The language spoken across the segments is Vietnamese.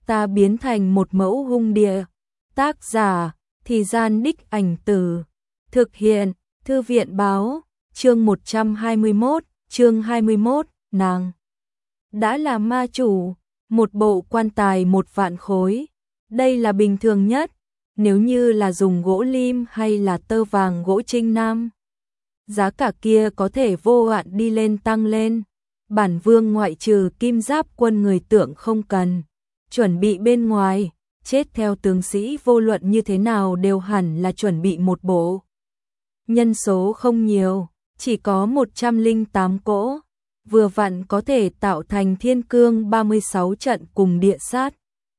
ta biến thành một mẫu hung địa. Tác giả, Thì Gian Đích Ảnh Từ. Thực hiện, Thư viện báo, chương 121, chương 21, nàng đã là ma chủ, một bộ quan tài 1.000.000 khối. Đây là bình thường nhất, nếu như là dùng gỗ lim hay là tơ vàng gỗ Trinh Nam, giá cả kia có thể vô hạn đi lên tăng lên. Bản vương ngoại trừ kim giáp quân người tưởng không cần chuẩn bị bên ngoài, chết theo tướng sĩ vô luận như thế nào đều hẳn là chuẩn bị một bộ. Nhân số không nhiều, chỉ có 108 cỗ, vừa vặn có thể tạo thành thiên cương 36 trận cùng địa sát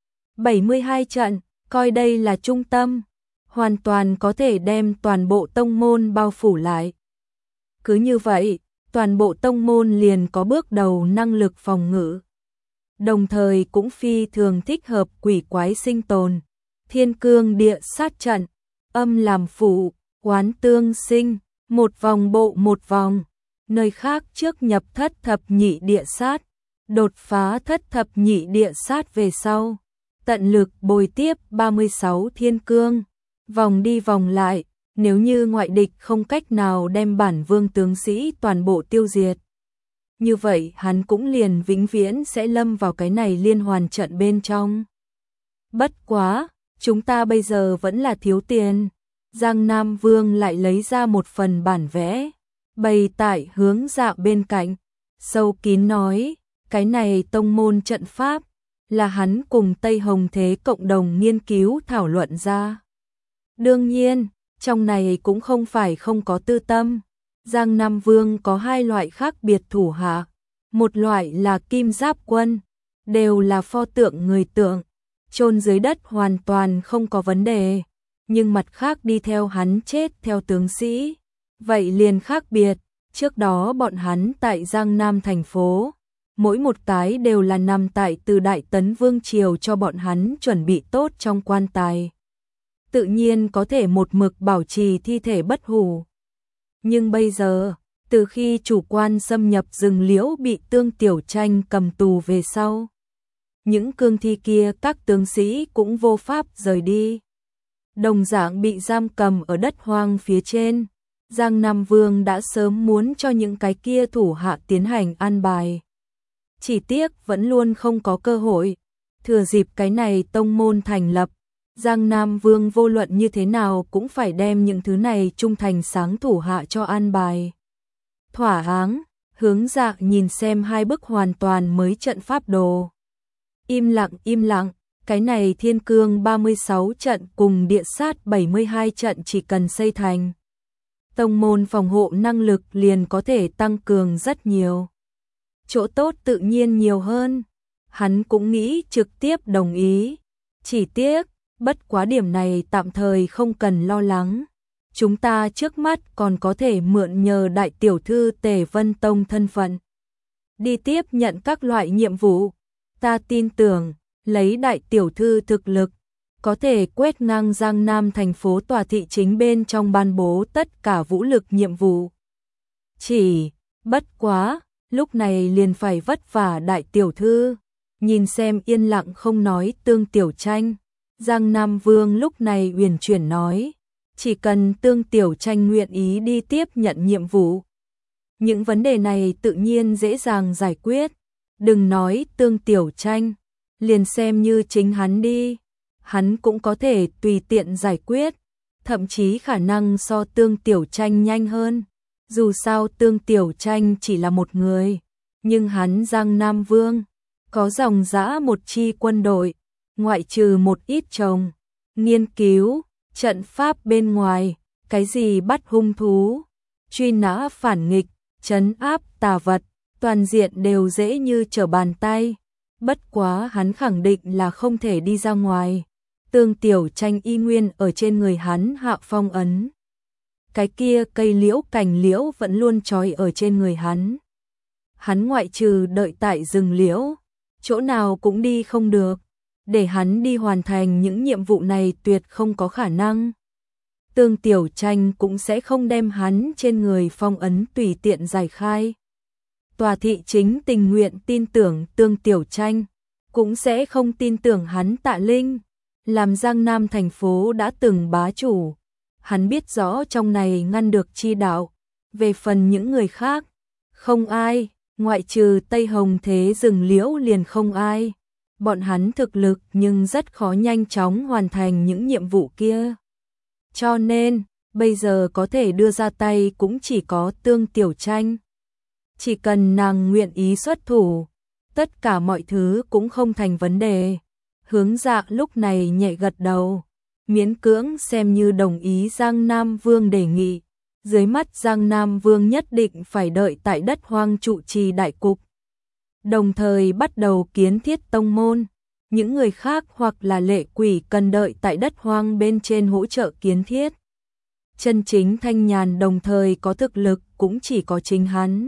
72 trận, coi đây là trung tâm, hoàn toàn có thể đem toàn bộ tông môn bao phủ lại. Cứ như vậy, toàn bộ tông môn liền có bước đầu năng lực phòng ngự. Đồng thời cũng phi thường thích hợp quỷ quái sinh tồn. Thiên cương địa sát trận, âm làm phụ, oán tương sinh, một vòng bộ một vòng. Nơi khác trước nhập thất thập nhị địa sát, đột phá thất thập nhị địa sát về sau, tận lực bồi tiếp 36 thiên cương, vòng đi vòng lại. Nếu như ngoại địch không cách nào đem bản vương tướng sĩ toàn bộ tiêu diệt, như vậy hắn cũng liền vĩnh viễn sẽ lâm vào cái này liên hoàn trận bên trong. Bất quá, chúng ta bây giờ vẫn là thiếu tiền. Giang Nam Vương lại lấy ra một phần bản vẽ, bày tại hướng dạ bên cạnh, sâu kín nói, cái này tông môn trận pháp, là hắn cùng Tây Hồng Thế cộng đồng nghiên cứu thảo luận ra. Đương nhiên, trong này cũng không phải không có tư tâm. Giang Nam Vương có hai loại khác biệt thủ hạ, một loại là kim giáp quân, đều là pho tượng người tượng, chôn dưới đất hoàn toàn không có vấn đề, nhưng mặt khác đi theo hắn chết theo tướng sĩ, vậy liền khác biệt. Trước đó bọn hắn tại Giang Nam thành phố, mỗi một cái đều là nằm tại từ Đại Tấn Vương Triều cho bọn hắn chuẩn bị tốt trong quan tài, tự nhiên có thể một mực bảo trì thi thể bất hủ. Nhưng bây giờ, từ khi chủ quan xâm nhập rừng liễu bị Tương Tiểu Tranh cầm tù về sau, những cương thi kia các tướng sĩ cũng vô pháp rời đi, đồng dạng bị giam cầm ở đất hoang phía trên. Giang Nam Vương đã sớm muốn cho những cái kia thủ hạ tiến hành an bài, chỉ tiếc vẫn luôn không có cơ hội. Thừa dịp cái này tông môn thành lập, Giang Nam Vương vô luận như thế nào cũng phải đem những thứ này trung thành sáng thủ hạ cho an bài. Thỏa áng, hướng dạ nhìn xem hai bức hoàn toàn mới trận pháp đồ. Im lặng, cái này thiên cương 36 trận cùng địa sát 72 trận chỉ cần xây thành, tông môn phòng hộ năng lực liền có thể tăng cường rất nhiều. Chỗ tốt tự nhiên nhiều hơn. Hắn cũng nghĩ trực tiếp đồng ý. Chỉ tiếc, bất quá điểm này tạm thời không cần lo lắng. Chúng ta trước mắt còn có thể mượn nhờ đại tiểu thư Tề Vân Tông thân phận, đi tiếp nhận các loại nhiệm vụ. Ta tin tưởng, lấy đại tiểu thư thực lực, có thể quét ngang Giang Nam thành phố tòa thị chính bên trong ban bố tất cả vũ lực nhiệm vụ. Chỉ, bất quá, lúc này liền phải vất vả đại tiểu thư. Nhìn xem yên lặng không nói Tương Tiểu Tranh, Giang Nam Vương lúc này uyển chuyển nói, chỉ cần Tương Tiểu Tranh nguyện ý đi tiếp nhận nhiệm vụ, những vấn đề này tự nhiên dễ dàng giải quyết. Đừng nói Tương Tiểu Tranh, liền xem như chính hắn đi, hắn cũng có thể tùy tiện giải quyết, thậm chí khả năng so Tương Tiểu Tranh nhanh hơn. Dù sao Tương Tiểu Tranh chỉ là một người, nhưng hắn Giang Nam Vương có dòng dã một chi quân đội, ngoại trừ một ít chồng nghiên cứu trận pháp bên ngoài, cái gì bắt hung thú, truy nã phản nghịch, trấn áp tà vật, toàn diện đều dễ như trở bàn tay. Bất quá hắn khẳng định là không thể đi ra ngoài. Tương Tiểu Tranh y nguyên ở trên người hắn hạ phong ấn. Cái kia cây liễu cành liễu vẫn luôn trói ở trên người hắn. Hắn ngoại trừ đợi tại rừng liễu, chỗ nào cũng đi không được. Để hắn đi hoàn thành những nhiệm vụ này tuyệt không có khả năng. Tương Tiểu Tranh cũng sẽ không đem hắn trên người phong ấn tùy tiện giải khai. Tòa thị chính tình nguyện tin tưởng Tương Tiểu Tranh, cũng sẽ không tin tưởng hắn Tạ Linh. Làm Giang Nam thành phố đã từng bá chủ, hắn biết rõ trong này ngăn được chi đạo, về phần những người khác, không ai, ngoại trừ Tây Hồng Thế Rừng Liễu liền không ai. Bọn hắn thực lực nhưng rất khó nhanh chóng hoàn thành những nhiệm vụ kia. Cho nên, bây giờ có thể đưa ra tay cũng chỉ có Tương Tiểu Tranh. Chỉ cần nàng nguyện ý xuất thủ, tất cả mọi thứ cũng không thành vấn đề. Hướng Dạ lúc này nhẹ gật đầu, miễn cưỡng xem như đồng ý Giang Nam Vương đề nghị. Dưới mắt Giang Nam Vương nhất định phải đợi tại đất hoang trụ trì đại cục, đồng thời bắt đầu kiến thiết tông môn. Những người khác hoặc là lệ quỷ cần đợi tại đất hoang bên trên hỗ trợ kiến thiết. Chân chính thanh nhàn đồng thời có thực lực cũng chỉ có chính hắn.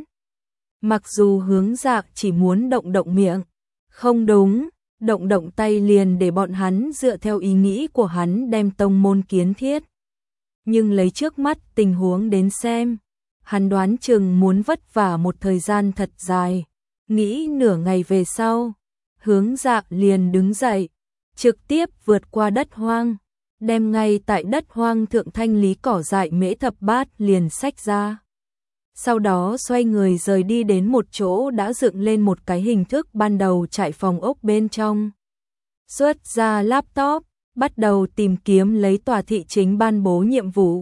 Mặc dù Hướng Dạ chỉ muốn động động miệng, không đúng, động động tay liền để bọn hắn dựa theo ý nghĩ của hắn đem tông môn kiến thiết. Nhưng lấy trước mắt tình huống đến xem, hắn đoán chừng muốn vất vả một thời gian thật dài. Nghĩ nửa ngày về sau, Hướng Dạ liền đứng dậy, trực tiếp vượt qua đất hoang, đem ngay tại đất hoang thượng thanh lý cỏ dại Mễ Thập Bát liền xách ra. Sau đó xoay người rời đi đến một chỗ đã dựng lên một cái hình thức ban đầu trại phòng ốc bên trong. Xuất ra laptop, bắt đầu tìm kiếm lấy tòa thị chính ban bố nhiệm vụ.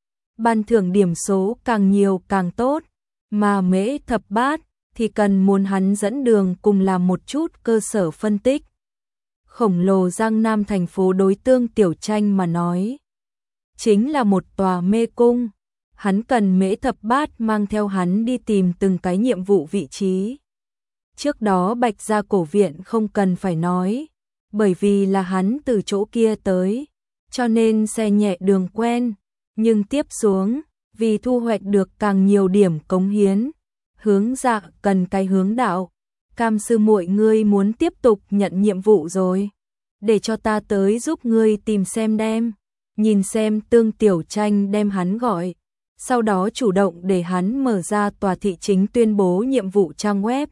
Ban thưởng điểm số càng nhiều càng tốt, mà Mễ Thập Bát thì cần muốn hắn dẫn đường cùng làm một chút cơ sở phân tích. Khổng lồ Giang Nam thành phố đối Tương Tiểu Tranh mà nói, chính là một tòa mê cung. Hắn cần Mễ Thập Bát mang theo hắn đi tìm từng cái nhiệm vụ vị trí. Trước đó Bạch Gia cổ viện không cần phải nói, bởi vì là hắn từ chỗ kia tới, cho nên xe nhẹ đường quen. Nhưng tiếp xuống, vì thu hoạch được càng nhiều điểm cống hiến, Hướng Dạ cần cái hướng đạo. Cam sư muội ngươi muốn tiếp tục nhận nhiệm vụ rồi, để cho ta tới giúp ngươi tìm xem đem. Nhìn xem Tương Tiểu Tranh đem hắn gọi, sau đó chủ động để hắn mở ra tòa thị chính tuyên bố nhiệm vụ trang web.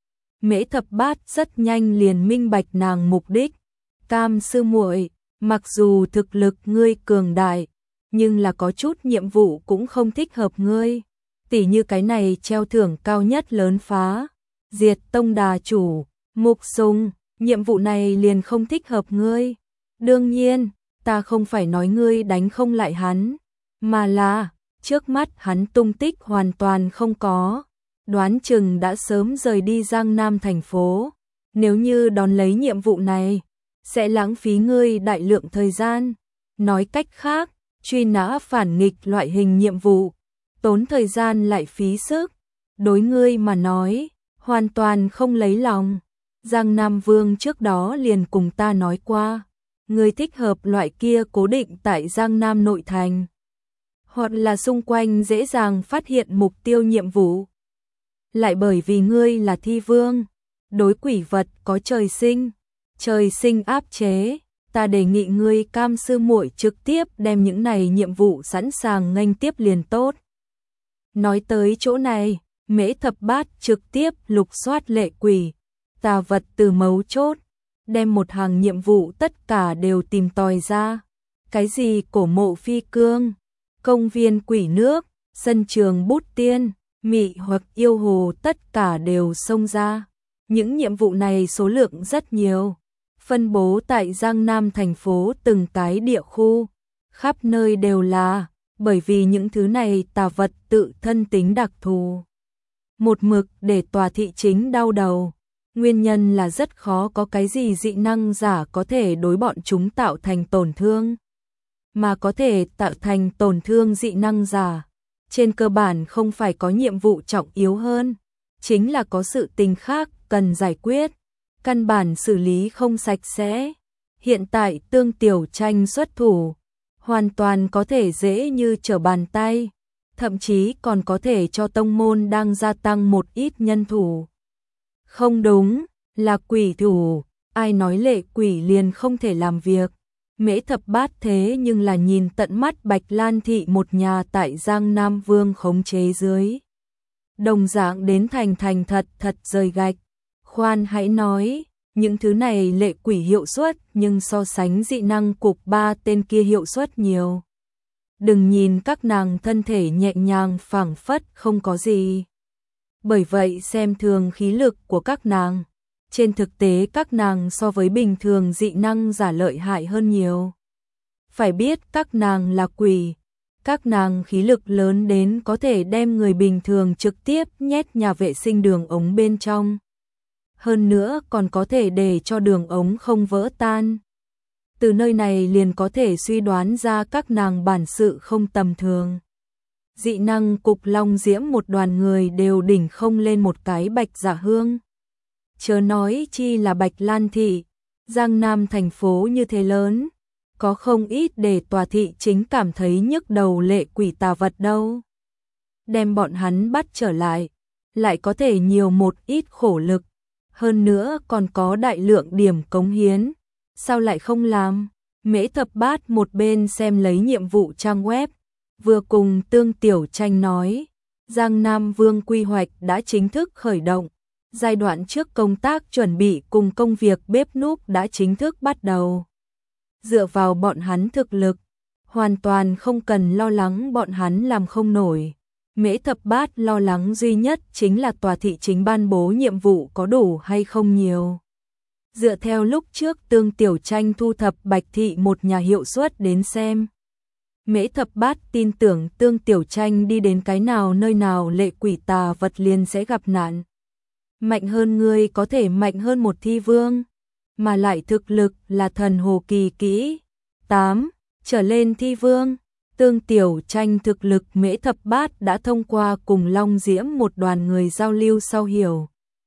Mễ Thập Bát rất nhanh liền minh bạch nàng mục đích. Cam sư muội, mặc dù thực lực ngươi cường đại, nhưng là có chút nhiệm vụ cũng không thích hợp ngươi. Tỉ như cái này treo thưởng cao nhất lớn phá, diệt tông đà chủ, Mục Sùng, nhiệm vụ này liền không thích hợp ngươi. Đương nhiên, ta không phải nói ngươi đánh không lại hắn, mà là trước mắt hắn tung tích hoàn toàn không có, đoán chừng đã sớm rời đi Giang Nam thành phố. Nếu như đón lấy nhiệm vụ này, sẽ lãng phí ngươi đại lượng thời gian. Nói cách khác, truy nã phản nghịch loại hình nhiệm vụ, tốn thời gian lại phí sức, đối ngươi mà nói, hoàn toàn không lấy lòng. Giang Nam Vương trước đó liền cùng ta nói qua, ngươi thích hợp loại kia cố định tại Giang Nam nội thành, hoặc là xung quanh dễ dàng phát hiện mục tiêu nhiệm vụ. Lại bởi vì ngươi là thi vương, đối quỷ vật có trời sinh áp chế, ta đề nghị ngươi Cam sư muội trực tiếp đem những này nhiệm vụ sẵn sàng nghênh tiếp liền tốt. Nói tới chỗ này, Mễ Thập Bát trực tiếp lục soát lệ quỷ, tà vật từ mấu chốt, đem một hàng nhiệm vụ tất cả đều tìm tòi ra. Cái gì cổ mộ phi cương, công viên quỷ nước, sân trường bút tiên, mị hoặc yêu hồ tất cả đều xông ra. Những nhiệm vụ này số lượng rất nhiều, phân bố tại Giang Nam thành phố từng cái địa khu, khắp nơi đều là, bởi vì những thứ này tà vật tự thân tính đặc thù. Một mực để tòa thị chính đau đầu, nguyên nhân là rất khó có cái gì dị năng giả có thể đối bọn chúng tạo thành tổn thương. Mà có thể tạo thành tổn thương dị năng giả, trên cơ bản không phải có nhiệm vụ trọng yếu hơn, chính là có sự tình khác cần giải quyết, căn bản xử lý không sạch sẽ. Hiện tại Tương Tiểu Tranh xuất thủ, hoàn toàn có thể dễ như trở bàn tay, thậm chí còn có thể cho tông môn đang gia tăng một ít nhân thủ. Không đúng, là quỷ thủ, ai nói lệ quỷ liền không thể làm việc. Mễ Thập Bát thế nhưng là nhìn tận mắt Bạch Lan thị một nhà tại Giang Nam Vương khống chế dưới, đồng dạng đến thành thật rời gạch. Khoan hãy nói, Những thứ này lệ quỷ hiệu suất, nhưng so sánh dị năng cục 3 tên kia hiệu suất nhiều. Đừng nhìn các nàng thân thể nhẹ nhàng phảng phất không có gì. Bởi vậy xem thường khí lực của các nàng. Trên thực tế các nàng so với bình thường dị năng giả lợi hại hơn nhiều. Phải biết các nàng là quỷ. Các nàng khí lực lớn đến có thể đem người bình thường trực tiếp nhét nhà vệ sinh đường ống bên trong. Hơn nữa còn có thể để cho đường ống không vỡ tan. Từ nơi này liền có thể suy đoán ra các nàng bản sự không tầm thường. Dị năng cục Long Diễm một đoàn người đều đỉnh không lên một cái Bạch Dạ Hương. Chớ nói chi là Bạch Lan Thị, Giang Nam thành phố như thế lớn, có không ít để tòa thị chính cảm thấy nhức đầu lệ quỷ tà vật đâu. Đem bọn hắn bắt trở lại có thể nhiều một ít khổ lực, hơn nữa còn có đại lượng điểm cống hiến, sao lại không làm? Mễ Thập Bát một bên xem lấy nhiệm vụ trang web, vừa cùng Tương Tiểu Tranh nói, Giang Nam Vương quy hoạch đã chính thức khởi động, giai đoạn trước công tác chuẩn bị cùng công việc bếp núc đã chính thức bắt đầu. Dựa vào bọn hắn thực lực, hoàn toàn không cần lo lắng bọn hắn làm không nổi. Mễ Thập Bát lo lắng duy nhất chính là tòa thị chính ban bố nhiệm vụ có đủ hay không nhiều. Dựa theo lúc trước Tương Tiểu Tranh thu thập Bạch Thị một nhà hiệu suất đến xem. Mễ Thập Bát tin tưởng Tương Tiểu Tranh đi đến cái nào nơi nào lệ quỷ tà vật liền sẽ gặp nạn. Mạnh hơn ngươi có thể mạnh hơn một thi vương, mà lại thực lực là thần hồ kỳ kỹ. 8. Trở lên thi vương. Tương Tiểu Tranh thực lực Mễ Thập Bát đã thông qua cùng Long Diễm một đoàn người giao lưu sau hiểu.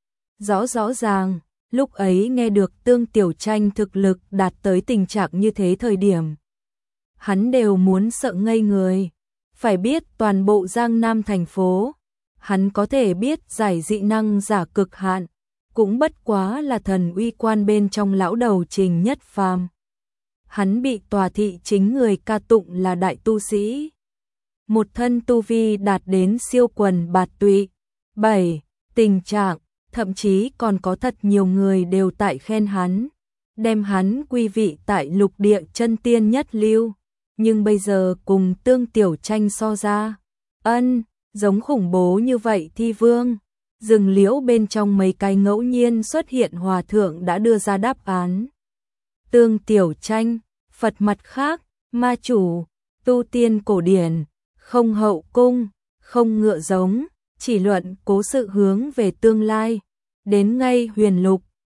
Rõ ràng, lúc ấy nghe được Tương Tiểu Tranh thực lực đạt tới tình trạng như thế thời điểm. Hắn đều muốn sợ ngây người. Phải biết toàn bộ Giang Nam thành phố, hắn có thể biết giải dị năng giả cực hạn, cũng bất quá là thần uy quan bên trong lão đầu Trình Nhất Phàm. Hắn bị tòa thị chính người ca tụng là đại tu sĩ. Một thân tu vi đạt đến siêu quần bạt tụy. 7. Tình trạng, thậm chí còn có thật nhiều người đều tại khen hắn, đem hắn quy vị tại lục địa chân tiên nhất lưu. Nhưng bây giờ cùng Tương Tiểu Tranh so ra, giống khủng bố như vậy thi vương. Rừng liễu bên trong mấy cái ngẫu nhiên xuất hiện hòa thượng đã đưa ra đáp án. Tương Tiểu Tranh, Phật mặt khác, ma chủ, tu tiên cổ điển, không hậu cung, không ngựa giống, chỉ luận cố sự hướng về tương lai. Đến ngay huyền lục,